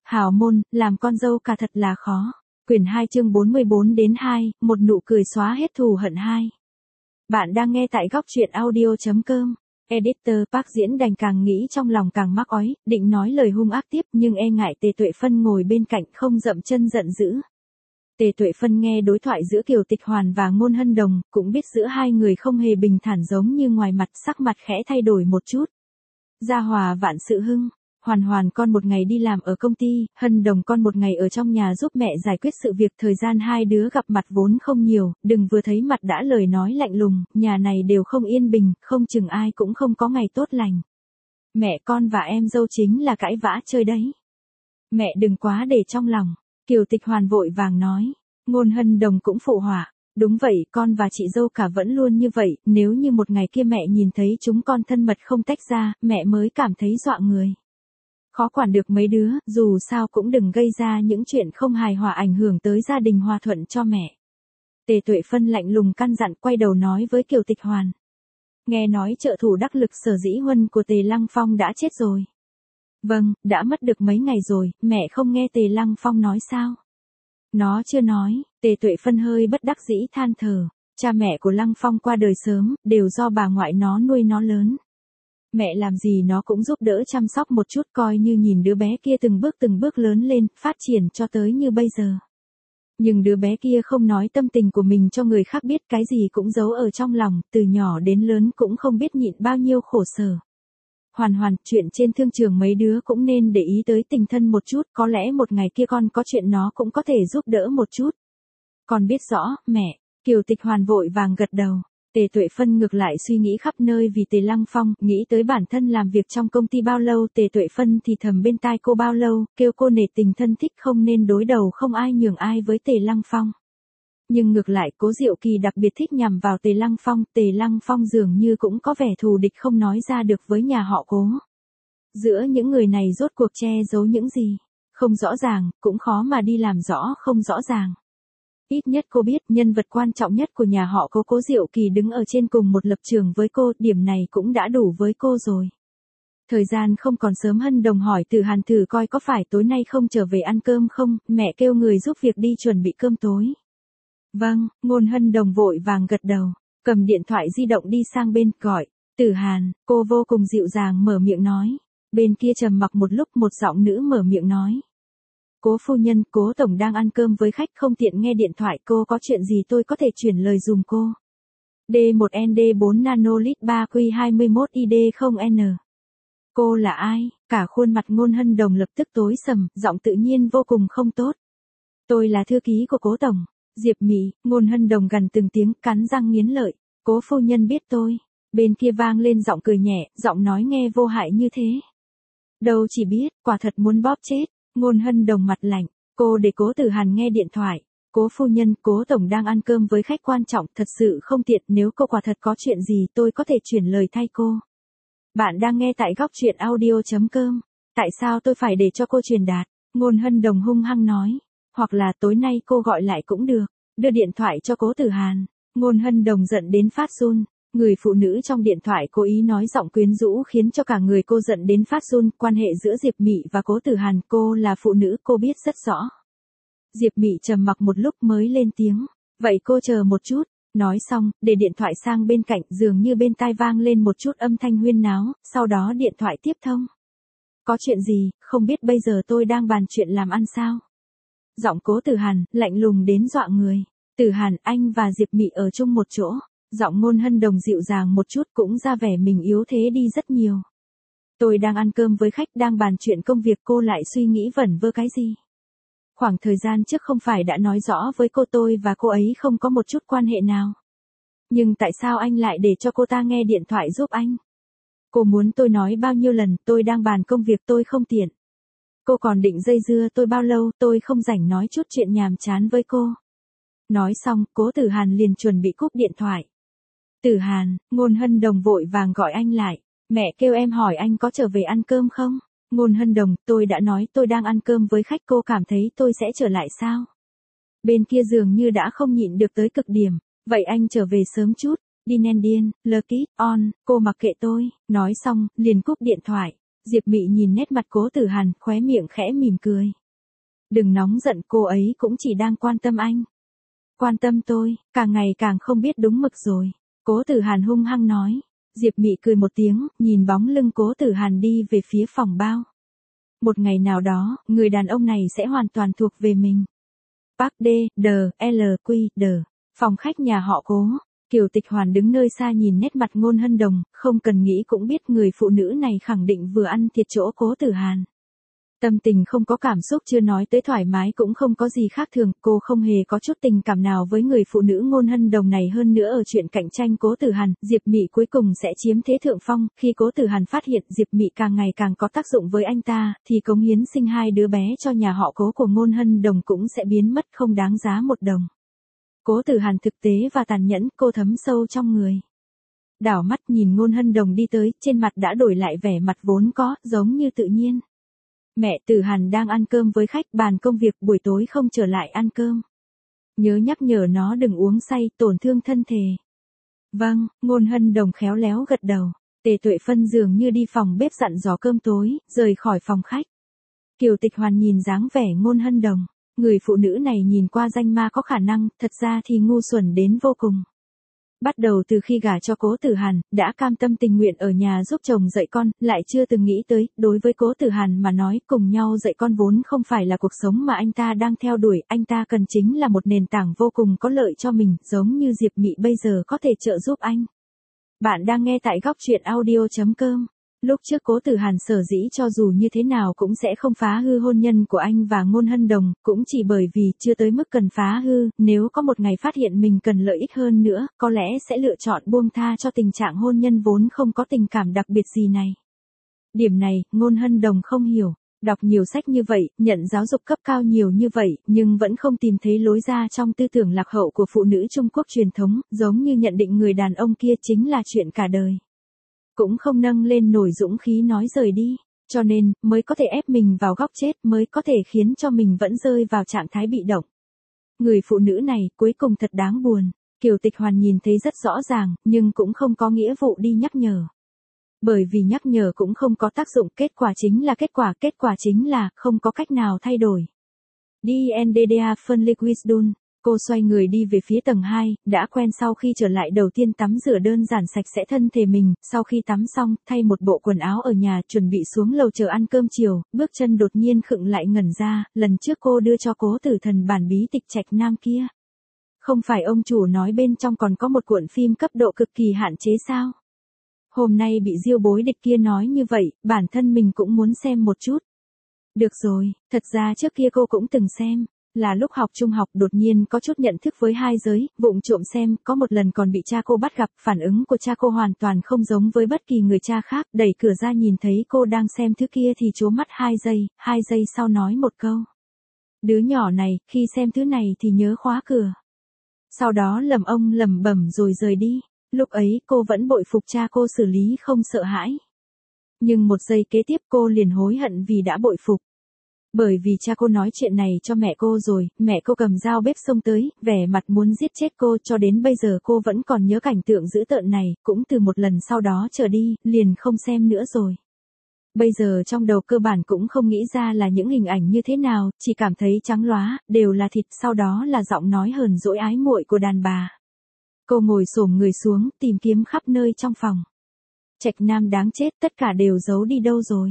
Hào môn, làm con dâu cả thật là khó. Quyển 2 chương 44-2, một nụ cười xóa hết thù hận 2. Bạn đang nghe tại góc truyện audio.com. Editor Park Diễn đành càng nghĩ trong lòng càng mắc ói, định nói lời hung ác tiếp nhưng e ngại Tề Tuệ Phân ngồi bên cạnh không dậm chân giận dữ. Tề Tuệ Phân nghe đối thoại giữa Kiều Tịch Hoàn và Ngôn Hân Đồng, cũng biết giữa hai người không hề bình thản giống như ngoài mặt, sắc mặt khẽ thay đổi một chút. Gia hòa vạn sự hưng. Hoàn Hoàn con một ngày đi làm ở công ty, Hân Đồng con một ngày ở trong nhà giúp mẹ giải quyết sự việc. Thời gian hai đứa gặp mặt vốn không nhiều, đừng vừa thấy mặt đã lời nói lạnh lùng, nhà này đều không yên bình, không chừng ai cũng không có ngày tốt lành. Mẹ con và em dâu chính là cãi vã chơi đấy. Mẹ đừng quá để trong lòng, Kiều Tịch Hoàn vội vàng nói. Ngôn Hân Đồng cũng phụ họa. Đúng vậy, con và chị dâu cả vẫn luôn như vậy, nếu như một ngày kia mẹ nhìn thấy chúng con thân mật không tách ra, mẹ mới cảm thấy dọa người. Khó quản được mấy đứa, dù sao cũng đừng gây ra những chuyện không hài hòa ảnh hưởng tới gia đình hòa thuận cho mẹ. Tề Tuệ Phân lạnh lùng căn dặn, quay đầu nói với Kiều Tịch Hoàn. Nghe nói trợ thủ đắc lực Sở Dĩ Huân của Tề Lăng Phong đã chết rồi. Vâng, đã mất được mấy ngày rồi, mẹ không nghe Tề Lăng Phong nói sao? Nó chưa nói. Tề Tuệ Phân hơi bất đắc dĩ than thở. Cha mẹ của Lăng Phong qua đời sớm, đều do bà ngoại nó nuôi nó lớn. Mẹ làm gì nó cũng giúp đỡ chăm sóc một chút, coi như nhìn đứa bé kia từng bước lớn lên, phát triển cho tới như bây giờ. Nhưng đứa bé kia không nói tâm tình của mình cho người khác biết, cái gì cũng giấu ở trong lòng, từ nhỏ đến lớn cũng không biết nhịn bao nhiêu khổ sở. Hoàn, chuyện trên thương trường mấy đứa cũng nên để ý tới tình thân một chút, có lẽ một ngày kia con có chuyện nó cũng có thể giúp đỡ một chút. Con biết rõ, mẹ. Kiều Tịch Hoàn vội vàng gật đầu. Tề Tuệ Phân ngược lại suy nghĩ khắp nơi vì Tề Lăng Phong, nghĩ tới bản thân làm việc trong công ty bao lâu. Tề Tuệ Phân thì thầm bên tai cô bao lâu, kêu cô nể tình thân thích không nên đối đầu không ai nhường ai với Tề Lăng Phong. Nhưng ngược lại Cố Diệu Kỳ đặc biệt thích nhằm vào Tề Lăng Phong, Tề Lăng Phong dường như cũng có vẻ thù địch không nói ra được với nhà họ Cố. Giữa những người này rốt cuộc che giấu những gì, không rõ ràng, cũng khó mà đi làm rõ không rõ ràng. Ít nhất cô biết nhân vật quan trọng nhất của nhà họ Cố Diệu Kỳ đứng ở trên cùng một lập trường với cô, điểm này cũng đã đủ với cô rồi. Thời gian không còn sớm, Hân Đồng hỏi Từ Hàn thử coi có phải tối nay không trở về ăn cơm không, mẹ kêu người giúp việc đi chuẩn bị cơm tối. Vâng, Ngôn Hân Đồng vội vàng gật đầu, cầm điện thoại di động đi sang bên, gọi, Từ Hàn, cô vô cùng dịu dàng mở miệng nói. Bên kia trầm mặc một lúc, một giọng nữ mở miệng nói. Cố phu nhân, Cố tổng đang ăn cơm với khách không tiện nghe điện thoại, cô có chuyện gì tôi có thể chuyển lời dùm cô. D1ND4 nanolit 3Q21ID0N. Cô là ai? Cả khuôn mặt Ngôn Hân Đồng lập tức tối sầm, giọng tự nhiên vô cùng không tốt. Tôi là thư ký của Cố tổng. Diệp Mị. Ngôn Hân Đồng gằn từng tiếng, cắn răng nghiến lợi. Cố phu nhân biết tôi. Bên kia vang lên giọng cười nhẹ, giọng nói nghe vô hại như thế. Đâu chỉ biết, quả thật muốn bóp chết. Ngôn Hân Đồng mặt lạnh, cô để Cố Tử Hàn nghe điện thoại. Cố phu nhân, Cố tổng đang ăn cơm với khách quan trọng, thật sự không tiện, nếu cô quả thật có chuyện gì tôi có thể chuyển lời thay cô. Bạn đang nghe tại góc truyện audio.com. Tại sao tôi phải để cho cô truyền đạt? Ngôn Hân Đồng hung hăng nói. Hoặc là tối nay cô gọi lại cũng được. Đưa điện thoại cho Cố Tử Hàn. Ngôn Hân Đồng giận đến phát run. Người phụ nữ trong điện thoại cố ý nói giọng quyến rũ khiến cho cả người cô giận đến phát run. Quan hệ giữa Diệp Mị và Cố Tử Hàn, cô là phụ nữ, cô biết rất rõ. Diệp Mị trầm mặc một lúc mới lên tiếng. Vậy cô chờ một chút. Nói xong, để điện thoại sang bên cạnh, dường như bên tai vang lên một chút âm thanh huyên náo, sau đó điện thoại tiếp thông. Có chuyện gì, không biết bây giờ tôi đang bàn chuyện làm ăn sao? Giọng Cố Tử Hàn, lạnh lùng đến dọa người. Tử Hàn, anh và Diệp Mị ở chung một chỗ. Giọng Ngôn Hân Đồng dịu dàng một chút, cũng ra vẻ mình yếu thế đi rất nhiều. Tôi đang ăn cơm với khách, đang bàn chuyện công việc, cô lại suy nghĩ vẩn vơ cái gì? Khoảng thời gian trước không phải đã nói rõ với cô tôi và cô ấy không có một chút quan hệ nào. Nhưng tại sao anh lại để cho cô ta nghe điện thoại giúp anh? Cô muốn tôi nói bao nhiêu lần, tôi đang bàn công việc, tôi không tiện. Cô còn định dây dưa tôi bao lâu, tôi không rảnh nói chút chuyện nhàm chán với cô. Nói xong, Cố Tử Hàn liền chuẩn bị cúp điện thoại. Tử Hàn, Ngôn Hân Đồng vội vàng gọi anh lại. Mẹ kêu em hỏi anh có trở về ăn cơm không? Ngôn Hân Đồng, tôi đã nói tôi đang ăn cơm với khách, cô cảm thấy tôi sẽ trở lại sao? Bên kia dường như đã không nhịn được tới cực điểm. Vậy anh trở về sớm chút. Điên, Lucky, on, cô mặc kệ tôi. Nói xong, liền cúp điện thoại. Diệp Mị nhìn nét mặt Cố Tử Hàn, khóe miệng khẽ mỉm cười. Đừng nóng giận, cô ấy cũng chỉ đang quan tâm anh. Quan tâm tôi, càng ngày càng không biết đúng mực rồi. Cố Tử Hàn hung hăng nói. Diệp Mị cười một tiếng, nhìn bóng lưng Cố Tử Hàn đi về phía phòng bao. Một ngày nào đó, người đàn ông này sẽ hoàn toàn thuộc về mình. Park D.L.Q.D. Phòng khách nhà họ Cố. Kiều Tịch Hoàn đứng nơi xa nhìn nét mặt Ngôn Hân Đồng, không cần nghĩ cũng biết người phụ nữ này khẳng định vừa ăn thiệt chỗ Cố Tử Hàn. Tâm tình không có cảm xúc, chưa nói tới thoải mái cũng không có gì khác thường, cô không hề có chút tình cảm nào với người phụ nữ Ngôn Hân Đồng này. Hơn nữa ở chuyện cạnh tranh Cố Tử Hàn, Diệp Mị cuối cùng sẽ chiếm thế thượng phong. Khi Cố Tử Hàn phát hiện Diệp Mị càng ngày càng có tác dụng với anh ta, thì cống hiến sinh 2 đứa bé cho nhà họ Cố của Ngôn Hân Đồng cũng sẽ biến mất không đáng giá một đồng. Cố Tử Hàn thực tế và tàn nhẫn, cô thấm sâu trong người. Đảo mắt nhìn Ngôn Hân Đồng đi tới, trên mặt đã đổi lại vẻ mặt vốn có, giống như tự nhiên. Mẹ, Tử Hàn đang ăn cơm với khách, bàn công việc buổi tối không trở lại ăn cơm. Nhớ nhắc nhở nó đừng uống say, tổn thương thân thể. Vâng, Ngôn Hân Đồng khéo léo gật đầu. Tề Tuệ Phân dường như đi phòng bếp dặn dò cơm tối, rời khỏi phòng khách. Kiều Tịch Hoàn nhìn dáng vẻ Ngôn Hân Đồng. Người phụ nữ này nhìn qua danh ma có khả năng, thật ra thì ngu xuẩn đến vô cùng. Bắt đầu từ khi gả cho Cố Tử Hàn, đã cam tâm tình nguyện ở nhà giúp chồng dạy con, lại chưa từng nghĩ tới, đối với Cố Tử Hàn mà nói, cùng nhau dạy con vốn không phải là cuộc sống mà anh ta đang theo đuổi, anh ta cần chính là một nền tảng vô cùng có lợi cho mình, giống như Diệp Mị bây giờ có thể trợ giúp anh. Bạn đang nghe tại góc truyện audio.com. Lúc trước Cố Tử Hàn sở dĩ cho dù như thế nào cũng sẽ không phá hư hôn nhân của anh và Ngôn Hân Đồng, cũng chỉ bởi vì chưa tới mức cần phá hư, nếu có một ngày phát hiện mình cần lợi ích hơn nữa, có lẽ sẽ lựa chọn buông tha cho tình trạng hôn nhân vốn không có tình cảm đặc biệt gì này. Điểm này, Ngôn Hân Đồng không hiểu. Đọc nhiều sách như vậy, nhận giáo dục cấp cao nhiều như vậy, nhưng vẫn không tìm thấy lối ra trong tư tưởng lạc hậu của phụ nữ Trung Quốc truyền thống, giống như nhận định người đàn ông kia chính là chuyện cả đời. Cũng không nâng lên nổi dũng khí nói rời đi, cho nên, mới có thể ép mình vào góc chết, mới có thể khiến cho mình vẫn rơi vào trạng thái bị động. Người phụ nữ này, cuối cùng thật đáng buồn. Kiều Tịch Hoàn nhìn thấy rất rõ ràng, nhưng cũng không có nghĩa vụ đi nhắc nhở. Bởi vì nhắc nhở cũng không có tác dụng, kết quả chính là, không có cách nào thay đổi. DNDDA phân Liquidun. Cô xoay người đi về phía tầng 2, đã quen sau khi trở lại đầu tiên tắm rửa đơn giản sạch sẽ thân thể mình, sau khi tắm xong, thay một bộ quần áo ở nhà, chuẩn bị xuống lầu chờ ăn cơm chiều, bước chân đột nhiên khựng lại ngẩn ra, lần trước cô đưa cho Cố Tử Thần bản bí tịch Trạch Nam kia. Không phải ông chủ nói bên trong còn có một cuộn phim cấp độ cực kỳ hạn chế sao? Hôm nay bị Diêu Bối Địch kia nói như vậy, bản thân mình cũng muốn xem một chút. Được rồi, thật ra trước kia cô cũng từng xem. Là lúc học trung học đột nhiên có chút nhận thức với hai giới, vụng trộm xem, có một lần còn bị cha cô bắt gặp, phản ứng của cha cô hoàn toàn không giống với bất kỳ người cha khác, đẩy cửa ra nhìn thấy cô đang xem thứ kia thì trố mắt 2 giây sau nói một câu. Đứa nhỏ này, khi xem thứ này thì nhớ khóa cửa. Sau đó lẩm bẩm rồi rời đi, lúc ấy cô vẫn bội phục cha cô xử lý không sợ hãi. Nhưng một giây kế tiếp cô liền hối hận vì đã bội phục. Bởi vì cha cô nói chuyện này cho mẹ cô rồi, mẹ cô cầm dao bếp xông tới, vẻ mặt muốn giết chết cô, cho đến bây giờ cô vẫn còn nhớ cảnh tượng dữ tợn này, cũng từ một lần sau đó trở đi, liền không xem nữa rồi. Bây giờ trong đầu cơ bản cũng không nghĩ ra là những hình ảnh như thế nào, chỉ cảm thấy trắng lóa, đều là thịt, sau đó là giọng nói hờn dỗi ái muội của đàn bà. Cô ngồi xổm người xuống, tìm kiếm khắp nơi trong phòng. Trạch Nam đáng chết, tất cả đều giấu đi đâu rồi.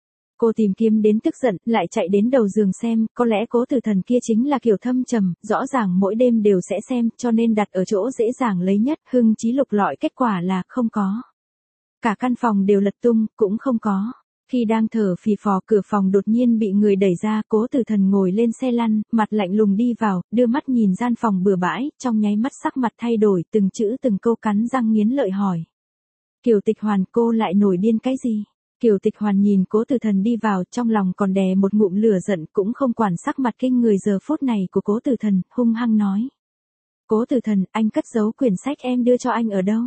Cô tìm kiếm đến tức giận, lại chạy đến đầu giường xem, có lẽ Cố Tử Thần kia chính là kiểu thâm trầm, rõ ràng mỗi đêm đều sẽ xem, cho nên đặt ở chỗ dễ dàng lấy nhất, hưng trí lục lọi, kết quả là không có. Cả căn phòng đều lật tung, cũng không có. Khi đang thở phì phò, cửa phòng đột nhiên bị người đẩy ra, Cố Tử Thần ngồi lên xe lăn, mặt lạnh lùng đi vào, đưa mắt nhìn gian phòng bừa bãi, trong nháy mắt sắc mặt thay đổi, từng chữ từng câu cắn răng nghiến lợi hỏi. Kiều Tịch Hoàn, cô lại nổi điên cái gì? Kiều Tịch Hoàn nhìn Cố Tử Thần đi vào, trong lòng còn đè một ngụm lửa giận, cũng không quản sắc mặt kinh người giờ phút này của Cố Tử Thần, hung hăng nói. Cố Tử Thần, anh cất giấu quyển sách em đưa cho anh ở đâu?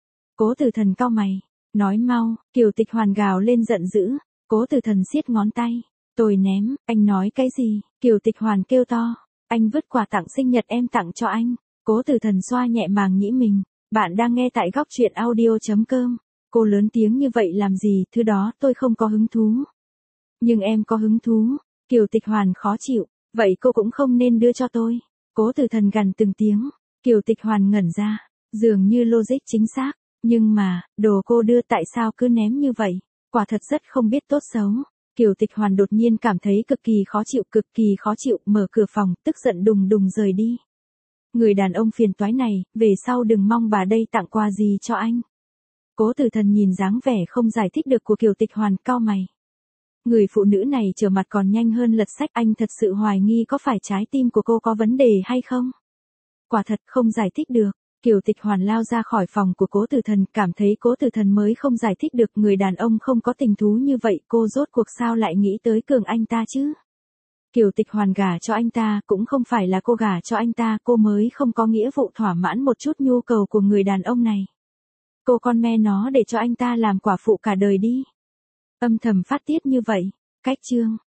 Cố Tử Thần cau mày, nói mau. Kiều Tịch Hoàn gào lên giận dữ. Cố Tử Thần siết ngón tay. Tôi ném, anh nói cái gì? Kiều Tịch Hoàn kêu to. Anh vứt quà tặng sinh nhật em tặng cho anh. Cố Tử Thần xoa nhẹ màng nhĩ mình. Bạn đang nghe tại góc truyện audio.com. Cô lớn tiếng như vậy làm gì, thứ đó tôi không có hứng thú. Nhưng em có hứng thú. Kiều Tịch Hoàn khó chịu, vậy cô cũng không nên đưa cho tôi. Cố Tử Thần gằn từng tiếng. Kiều Tịch Hoàn ngẩn ra, dường như logic chính xác, nhưng mà, đồ cô đưa tại sao cứ ném như vậy, quả thật rất không biết tốt xấu. Kiều Tịch Hoàn đột nhiên cảm thấy cực kỳ khó chịu, mở cửa phòng, tức giận đùng đùng rời đi. Người đàn ông phiền toái này, về sau đừng mong bà đây tặng quà gì cho anh. Cố Tử Thần nhìn dáng vẻ không giải thích được của Kiều Tịch Hoàn, cau mày. Người phụ nữ này trở mặt còn nhanh hơn lật sách, anh thật sự hoài nghi có phải trái tim của cô có vấn đề hay không? Quả thật không giải thích được. Kiều Tịch Hoàn lao ra khỏi phòng của Cố Tử Thần, cảm thấy Cố Tử Thần mới không giải thích được, người đàn ông không có tình thú như vậy, cô rốt cuộc sao lại nghĩ tới cường anh ta chứ? Kiều Tịch Hoàn gả cho anh ta, cũng không phải là cô gả cho anh ta, cô mới không có nghĩa vụ thỏa mãn một chút nhu cầu của người đàn ông này. Cô con me nó để cho anh ta làm quả phụ cả đời đi. Âm thầm phát tiết như vậy. Cách chương